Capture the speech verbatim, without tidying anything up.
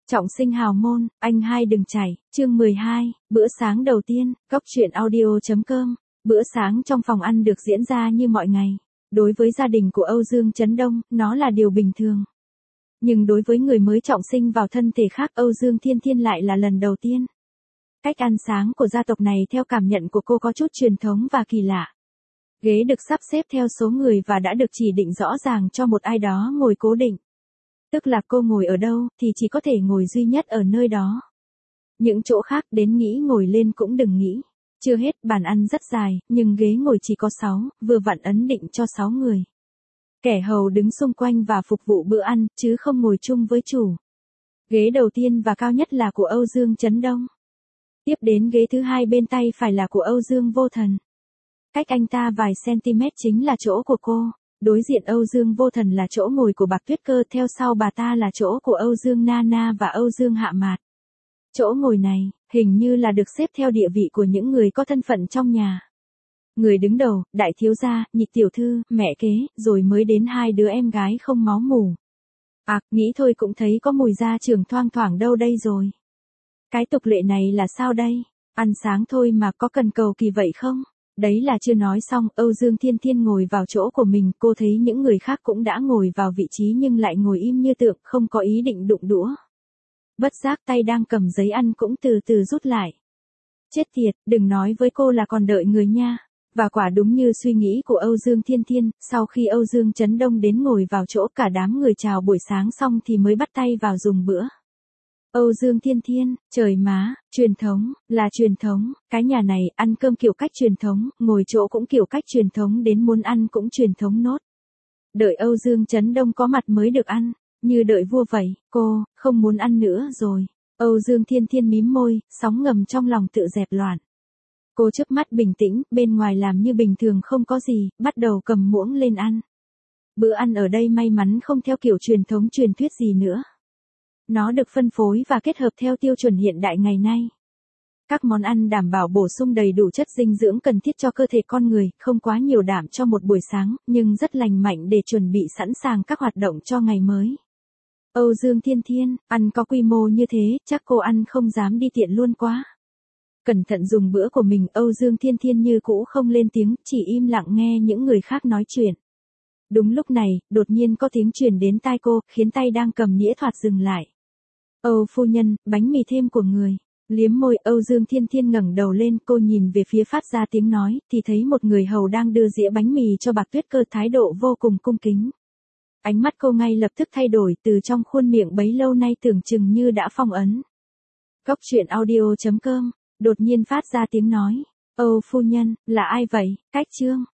Trọng sinh hào môn, anh hai đừng chảy, chương mười hai, bữa sáng đầu tiên, cốc truyện audio chấm com. Bữa sáng trong phòng ăn được diễn ra như mọi ngày. Đối với gia đình của Âu Dương Chấn Đông, nó là điều bình thường. Nhưng đối với người mới trọng sinh vào thân thể khác, Âu Dương Thiên Thiên lại là lần đầu tiên. Cách ăn sáng của gia tộc này theo cảm nhận của cô có chút truyền thống và kỳ lạ. Ghế được sắp xếp theo số người và đã được chỉ định rõ ràng cho một ai đó ngồi cố định. Tức là cô ngồi ở đâu thì chỉ có thể ngồi duy nhất ở nơi đó. Những chỗ khác đến nghĩ ngồi lên cũng đừng nghĩ. Chưa hết, bàn ăn rất dài, nhưng ghế ngồi chỉ có sáu, vừa vặn ấn định cho sáu người. Kẻ hầu đứng xung quanh và phục vụ bữa ăn, chứ không ngồi chung với chủ. Ghế đầu tiên và cao nhất là của Âu Dương Chấn Đông. Tiếp đến ghế thứ hai bên tay phải là của Âu Dương Vô Thần. Cách anh ta vài cm chính là chỗ của cô. Đối diện Âu Dương Vô Thần là chỗ ngồi của Bạc Tuyết Cơ, theo sau bà ta là chỗ của Âu Dương Nana và Âu Dương Hạ Mạt. Chỗ ngồi này, hình như là được xếp theo địa vị của những người có thân phận trong nhà. Người đứng đầu, đại thiếu gia, nhị tiểu thư, mẹ kế, rồi mới đến hai đứa em gái không máu mủ. À, nghĩ thôi cũng thấy có mùi da trường thoang thoảng đâu đây rồi. Cái tục lệ này là sao đây? Ăn sáng thôi mà có cần cầu kỳ vậy không? Đấy là chưa nói xong, Âu Dương Thiên Thiên ngồi vào chỗ của mình, cô thấy những người khác cũng đã ngồi vào vị trí nhưng lại ngồi im như tượng, không có ý định đụng đũa. Bất giác tay đang cầm giấy ăn cũng từ từ rút lại. Chết tiệt, đừng nói với cô là còn đợi người nha. Và quả đúng như suy nghĩ của Âu Dương Thiên Thiên, sau khi Âu Dương Chấn Đông đến ngồi vào chỗ cả đám người chào buổi sáng xong thì mới bắt tay vào dùng bữa. Âu Dương Thiên Thiên, trời má, truyền thống, là truyền thống, cái nhà này ăn cơm kiểu cách truyền thống, ngồi chỗ cũng kiểu cách truyền thống, đến muốn ăn cũng truyền thống nốt. Đợi Âu Dương Chấn Đông có mặt mới được ăn, như đợi vua vậy, cô, không muốn ăn nữa rồi. Âu Dương Thiên Thiên mím môi, sóng ngầm trong lòng tự dẹp loạn. Cô chớp mắt bình tĩnh, bên ngoài làm như bình thường không có gì, bắt đầu cầm muỗng lên ăn. Bữa ăn ở đây may mắn không theo kiểu truyền thống truyền thuyết gì nữa. Nó được phân phối và kết hợp theo tiêu chuẩn hiện đại ngày nay. Các món ăn đảm bảo bổ sung đầy đủ chất dinh dưỡng cần thiết cho cơ thể con người, không quá nhiều đạm cho một buổi sáng, nhưng rất lành mạnh để chuẩn bị sẵn sàng các hoạt động cho ngày mới. Âu Dương Thiên Thiên, ăn có quy mô như thế, chắc cô ăn không dám đi tiện luôn quá. Cẩn thận dùng bữa của mình, Âu Dương Thiên Thiên như cũ không lên tiếng, chỉ im lặng nghe những người khác nói chuyện. Đúng lúc này, đột nhiên có tiếng truyền đến tai cô, khiến tay đang cầm nĩa thoạt dừng lại. Âu phu nhân, bánh mì thêm của người. Liếm môi, Âu Dương Thiên Thiên ngẩng đầu lên, cô nhìn về phía phát ra tiếng nói, thì thấy một người hầu đang đưa dĩa bánh mì cho Bạc Tuyết Cơ, thái độ vô cùng cung kính. Ánh mắt cô ngay lập tức thay đổi, từ trong khuôn miệng bấy lâu nay tưởng chừng như đã phong ấn. Cốc truyện audio chấm com, đột nhiên phát ra tiếng nói. Âu phu nhân, là ai vậy? Cách chương.